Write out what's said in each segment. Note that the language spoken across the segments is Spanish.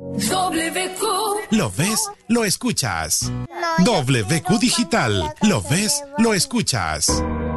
WQ. Lo ves, lo escuchas. WQ Digital. Lo ves, lo escuchas.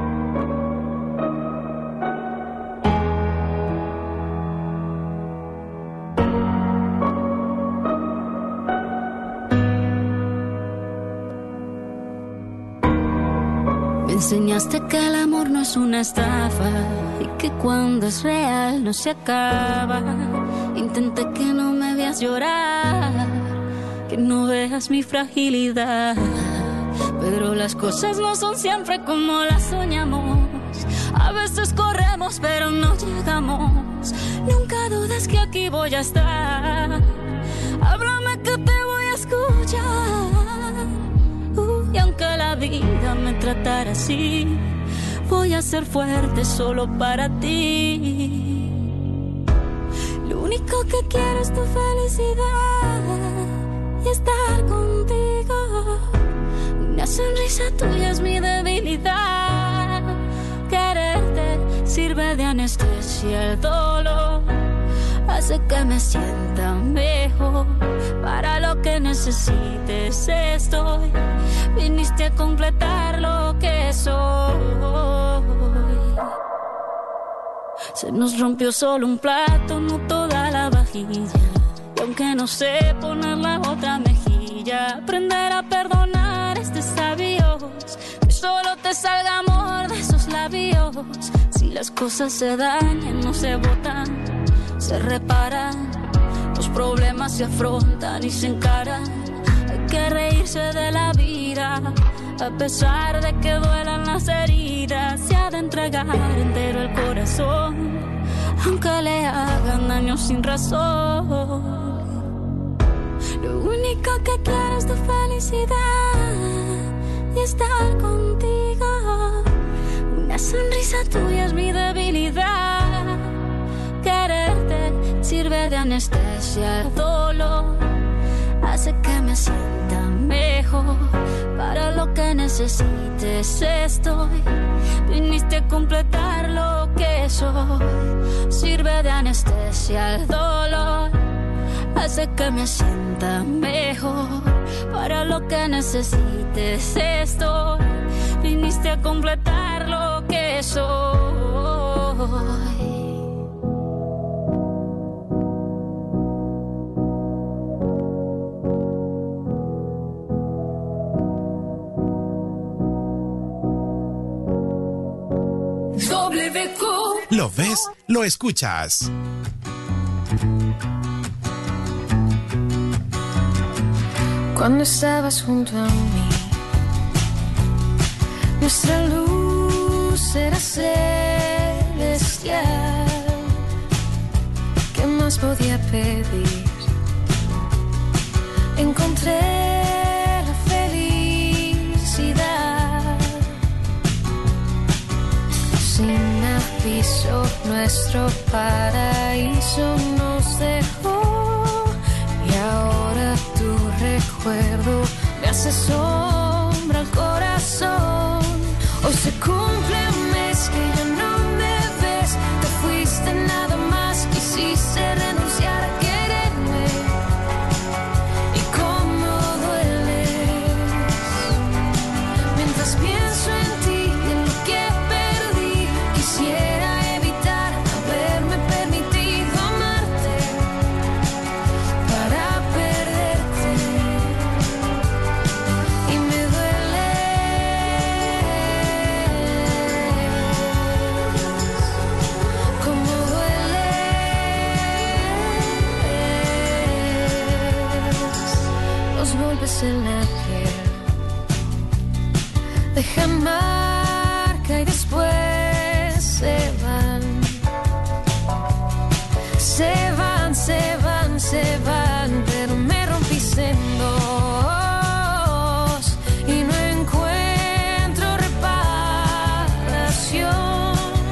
Me enseñaste que el amor no es una estafa y que cuando es real no se acaba. Intenté que no me veas llorar, que no veas mi fragilidad, pero las cosas no son siempre como las soñamos. A veces corremos pero no llegamos. Nunca dudes que aquí voy a estar. Háblame que te voy a escuchar. Y aunque la vida me tratara así, voy a ser fuerte solo para ti. Lo único que quiero es tu felicidad y estar contigo. Una sonrisa tuya es mi debilidad. Quererte sirve de anestesia al dolor, hace que me sienta mejor. Para lo que necesites estoy. Viniste a completar lo que soy. Se nos rompió solo un plato, no toda la vajilla. Y aunque no sé poner la otra mejilla, aprender a perdonar es de sabios. Que solo te salga amor de esos labios. Si las cosas se dañan, no se botan, se reparan. Los problemas se afrontan y se encaran. Hay que reírse de la vida, a pesar de que duelan las heridas. Se ha de entregar entero el corazón, aunque le hagan daño sin razón. Lo único que quiero es tu felicidad y estar contigo. Una sonrisa tuya es mi debilidad. Quererte sirve de anestesia al dolor, hace que me sienta mejor. Para lo que necesites estoy. Viniste a completar lo que soy. Sirve de anestesia al dolor, hace que me sienta mejor. Para lo que necesites estoy. Viniste a completar lo que soy. Lo ves, lo escuchas. Cuando estabas junto a mí, nuestra luz era celestial. ¿Qué más podía pedir? Encontré la felicidad. Sin aviso, nuestro paraíso nos dejó. Y ahora tu recuerdo me hace sombra al corazón. Hoy se cumple un mes que ya no me ves. Te fuiste nada más, quisiste renunciar a quererme. Y cómo dueles mientras pienso en ti y en lo que perdí. Quisiera evitar haberme permitido amarte para perderte. Y me dueles como dueles los golpes en la piel. Dejan marca y después se van. Se van, se van, se van, pero me rompiste en dos y no encuentro reparación.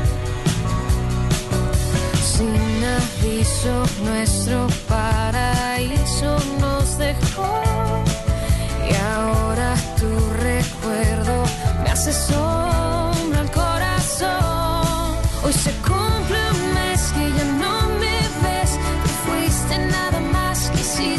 Sin aviso, nuestro paraíso nos dejó. Y ahora tu recuerdo me hace sombra al corazón. Hoy se cumple un mes que ya no me ves. Te fuiste nada más, quisiste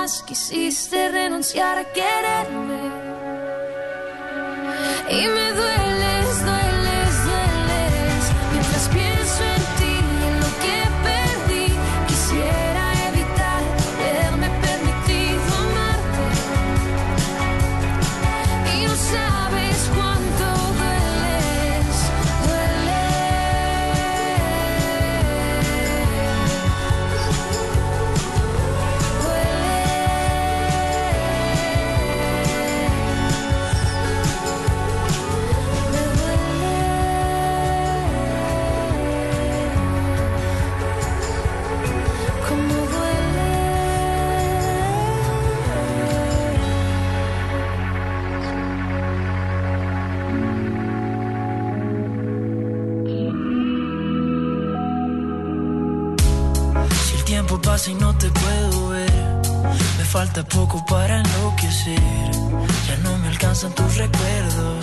jamás quisiste renunciar a quererme. Y me dueles, dueles, dueles, mientras pienso en ti y en lo que perdí. Quisiera evitar haberme permitido amarte. Y no sabes cuánto dueles, pasa y no te puedo ver. Me falta poco para enloquecer. Ya no me alcanzan tus recuerdos.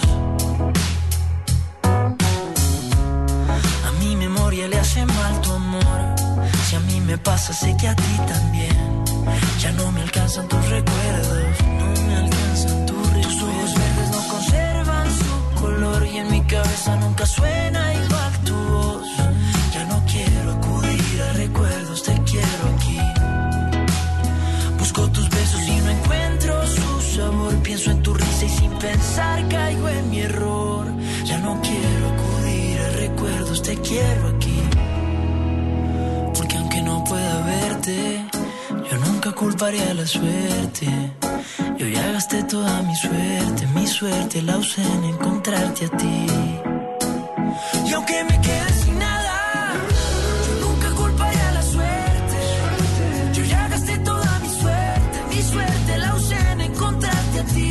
A mi memoria le hace mal tu amor. Si a mí me pasa, sé que a ti también. Ya no me alcanzan tus recuerdos. No me alcanzan tus recuerdos. Tus ojos verdes no conservan su color. Y en mi cabeza nunca suena igual tu voz. Ya no quiero acudir a recuerdos, te quiero aquí. Busco tus besos y no encuentro su sabor. Pienso en tu risa y sin pensar caigo en mi error. Ya no quiero acudir a recuerdos, te quiero aquí. Porque aunque no pueda verte, yo nunca culparé a la suerte. Yo ya gasté toda mi suerte la usé en encontrarte a ti. Y aunque me quede sin nada, yo nunca culparé a la suerte. Yo ya gasté toda mi suerte la usé en encontrarte a ti.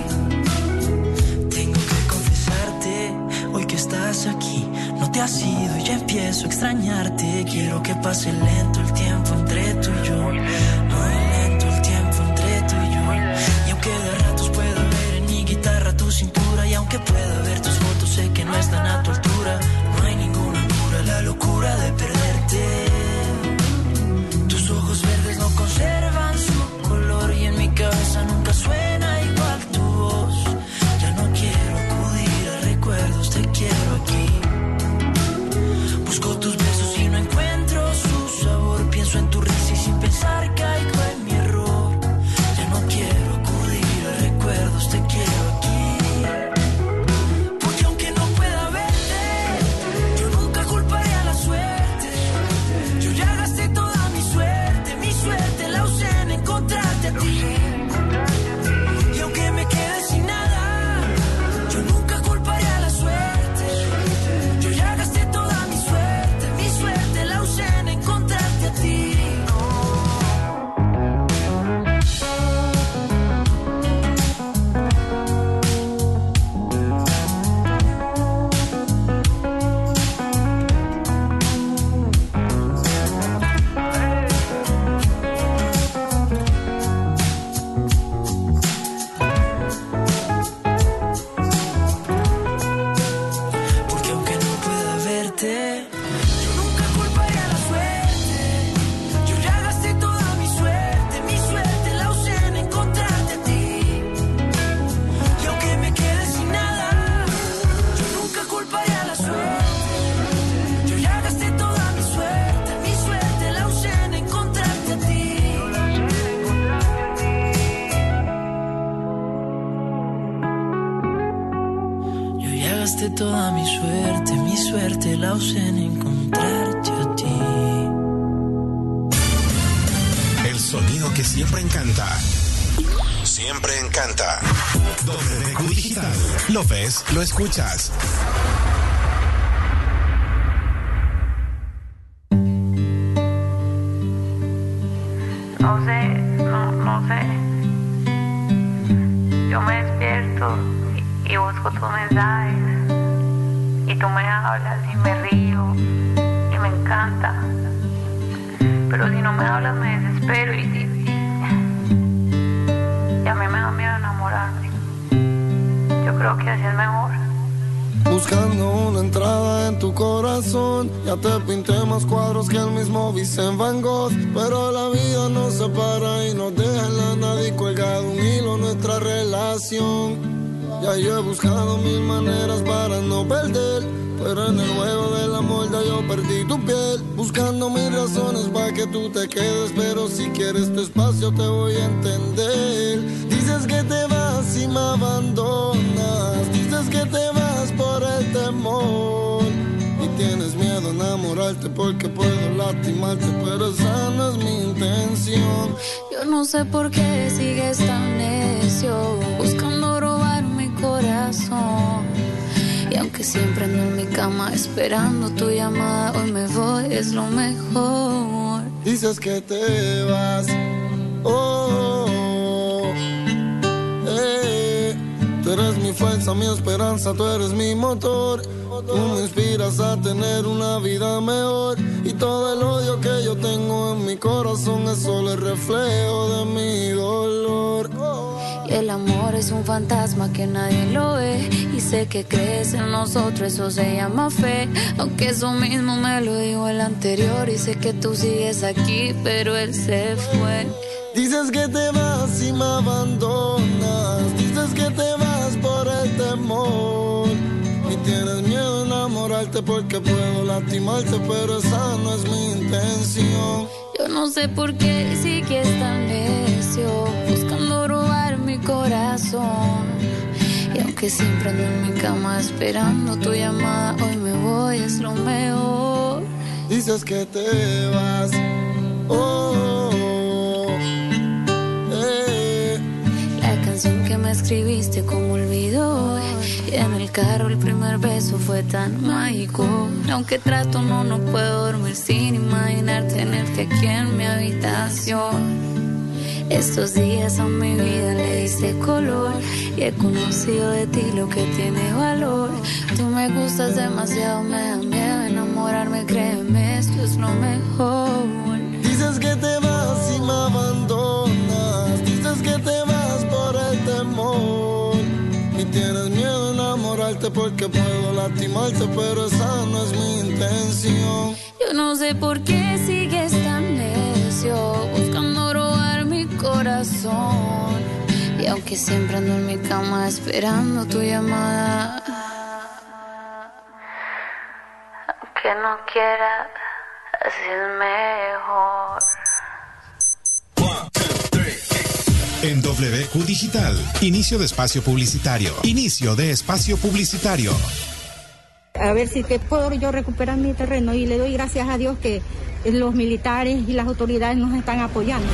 Tengo que confesarte, hoy que estás aquí, no te has ido y ya empiezo a extrañarte. Quiero que pase lento el tiempo entre tú y yo. Muy lento el tiempo entre tú y yo. Y aunque de ratos pueda ver en mi guitarra tu cintura, y aunque pueda ver tus fotos, sé que no están a tu altura. No hay ninguna cura, la locura de perderte. Tus ojos verdes no conservan su color. Y en mi cabeza nunca suena igual tu voz. Ya no quiero acudir a recuerdos, te quiero aquí. Busco tus besos y no encuentro su sabor. Pienso en tu risa y sin pensar caigo en mi error. Ya no quiero acudir a recuerdos, te quiero aquí. Porque aunque no pueda verte, yo nunca culparé a la suerte. Yo ya gasté toda mi suerte la usé en encontrarte a ti. Y aunque me quede sin nada, yo nunca culparé a la suerte. Yo ya gasté toda mi suerte la usé en encontrarte a ti. Porque aunque no pueda verte, yo nunca culparé a la suerte. Yo ya gasté toda mi suerte la usé en encontrarte a ti. Y aunque me quede sin nada, yo nunca culparé a la suerte. Yo ya gasté toda mi suerte la usé en encontrarte a ti. Yo ya gasté toda mi suerte la usé en encontrarte a ti. El sonido que siempre encanta. Siempre encanta. WQ Digital. Lo ves, lo escuchas. No sé. Yo me despierto y busco tus mensajes. Y tú me hablas y me río y me encanta. Pero si no me hablas me desespero y a mí me da miedo enamorarme. Yo creo que así es mejor. buscando una entrada en tu corazón. Ya te pinté más cuadros que el mismo Vincent Van Gogh, pero la vida nos separa y nos deja en la nada y cuelgado un hilo nuestra relación. Ya yo he buscado mil maneras para no perder, pero en el juego del amor ya yo perdí tu piel. Buscando mil razones para que tú te quedes, pero si quieres tu espacio te voy a entender. Dices que te vas y me abandonas, dices que te vas por el temor y tienes miedo a enamorarte porque puedo lastimarte, pero esa no es mi intención. Yo no sé por qué sigues tan necio, buscando robar mi corazón. Y aunque siempre ando en mi cama esperando tu llamada, hoy me voy, es lo mejor. Dices que te vas, tú eres mi fuerza, mi esperanza, tú eres mi motor. Tú me inspiras a tener una vida mejor. Y todo el odio que yo tengo en mi corazón es solo el reflejo de mi dolor. Y el amor es un fantasma que nadie lo ve, y sé que crees en nosotros, eso se llama fe. Aunque eso mismo me lo dijo el anterior, y sé que tú sigues aquí, pero él se fue. Dices que te vas y me abandonas, dices que te vas por el temor y tienes miedo a enamorarte porque puedo lastimarte, pero esa no es mi intención. Yo no sé por qué sigues tan necio, buscando robar mi corazón. Y aunque siempre ando en mi cama esperando tu llamada, hoy me voy, es lo mejor. Dices que te vas, La canción que me escribiste como olvidó, y en el carro el primer beso fue tan mágico. Aunque trato no puedo dormir sin imaginar tenerte aquí en mi habitación. Estos días a mi vida le diste color, y he conocido de ti lo que tiene valor. Tú me gustas demasiado, me da miedo enamorarme, créeme, esto es lo mejor. Dices que te vas y me abandonas, dices que te vas por el temor y tienes miedo a enamorarte porque puedo lastimarte, pero esa no es mi intención. Yo no sé por qué sigues tan necio, buscando robar mi corazón. Y aunque siempre ando en mi cama esperando tu llamada, aunque no quiera, así es mejor. En WQ Digital, inicio de espacio publicitario. Inicio de espacio publicitario. A ver si te puedo yo recuperar mi terreno, y le doy gracias a Dios que los militares y las autoridades nos están apoyando.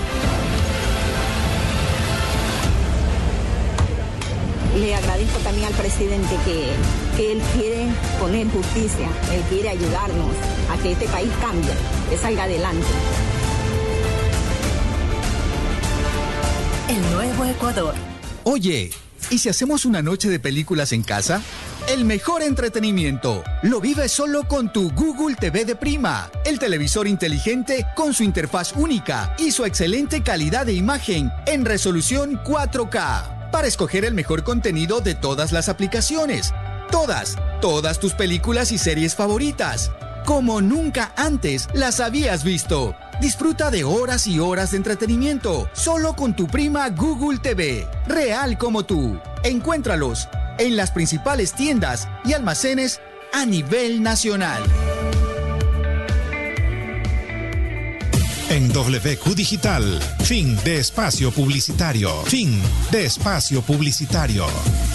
Le agradezco también al presidente que él quiere poner justicia, él quiere ayudarnos a que este país cambie, que salga adelante. El nuevo Ecuador. Oye, ¿y si hacemos una noche de películas en casa? El mejor entretenimiento lo vives solo con tu Google TV de Prima, el televisor inteligente con su interfaz única y su excelente calidad de imagen en resolución 4K, para escoger el mejor contenido de todas las aplicaciones. Todas tus películas y series favoritas, como nunca antes las habías visto. Disfruta de horas y horas de entretenimiento solo con tu Prima Google TV, real como tú. Encuéntralos en las principales tiendas y almacenes a nivel nacional. En WQ Digital, fin de espacio publicitario. Fin de espacio publicitario.